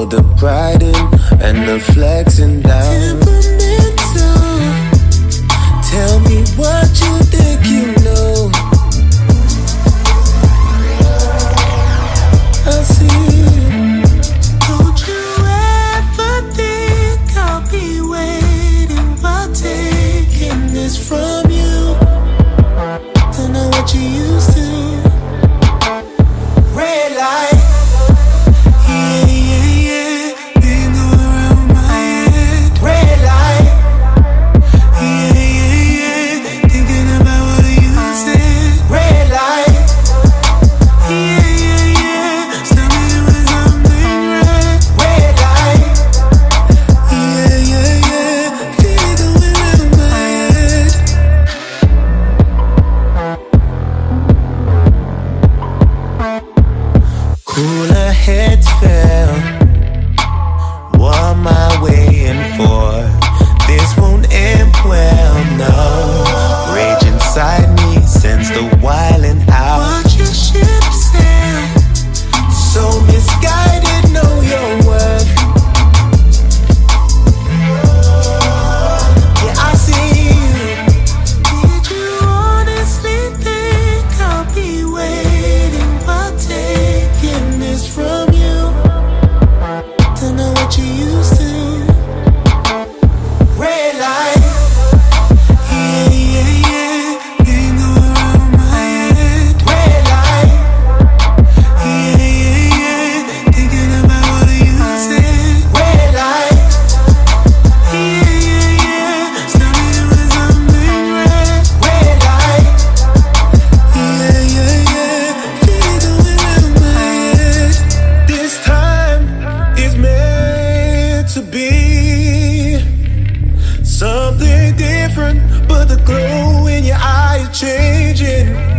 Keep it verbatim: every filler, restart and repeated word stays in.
all the priding and the flexing down. Temperamental. Tell me what you think you know. I see. Don't you ever think I'll be waiting while taking this from you? Don't know what you used to. Red light. Yeah, yeah, yeah. Been going around my head. Red light. Yeah, yeah, yeah. Thinking about what you said. Red light. Yeah, yeah, yeah. Stop me doing something red. Red light. Yeah, yeah, yeah. Feel it going around my head. Cooler heads fell. What am I waiting for? This won't end well, no. Rage inside me sends the wilding out. Watch your ship sail. So misguided, know your worth. Yeah, I see you. Did you honestly think I'll be waiting while taking this from you? Don't know what you used to. Red light. Yeah, yeah, yeah. Been going around my head. Red light. Yeah, yeah, yeah. Thinking about what you said. Red light. Yeah, yeah, yeah. Stop me doing something red. Red light. Yeah, yeah, yeah. Feel it going around my head. This time is meant to be something different, but the glow in your eye is changing.